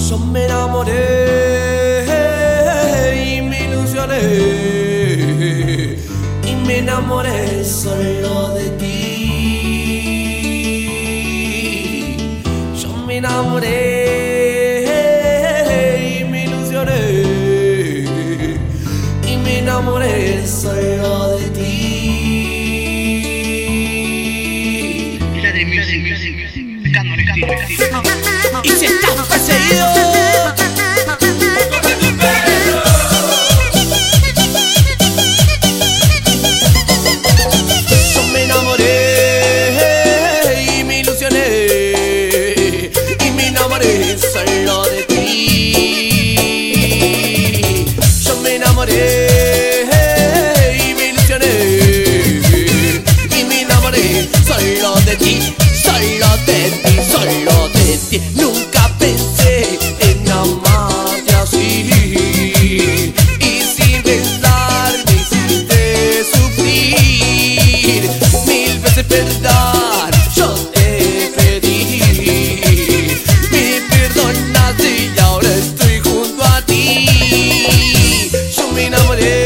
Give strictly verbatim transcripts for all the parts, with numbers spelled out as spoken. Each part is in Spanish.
Yo me enamoré y me ilusioné y me enamoré solo de ti. Yo me enamoré y me ilusioné y me enamoré solo de ti. Y si estás perseguido, yo me enamoré y me ilusioné y me enamoré solo de ti. Yo me enamoré y me ilusioné y me enamoré solo de ti, solo de ti, solo de ti. Nunca pensé en amarte así y sin pensar me hiciste sufrir. Mil veces perdón yo te pedí, me perdonaste y ahora estoy junto a ti. Yo me enamoré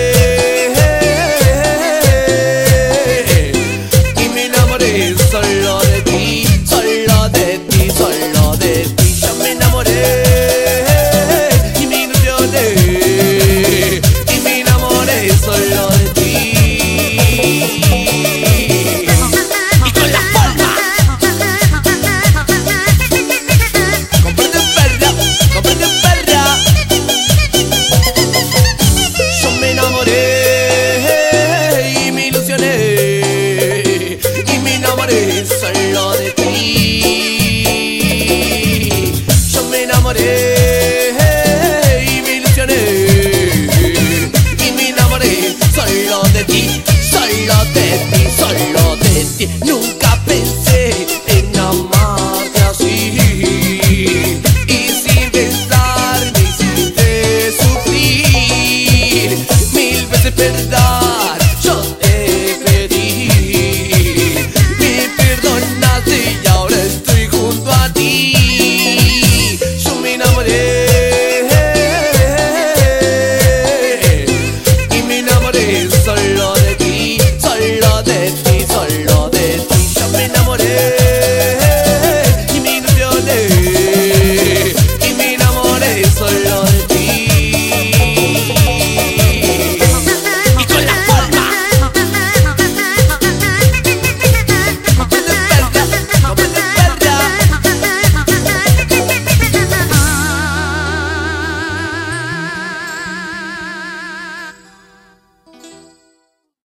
y me enamoré solo de ti, solo de ti, solo de ti. Yo me enamoré y me ilusioné y me enamoré solo de ti. Y con la forma comprende perra, comprende perra. Yo me enamoré y me ilusioné y me enamoré solo de ti. Yo me enamoré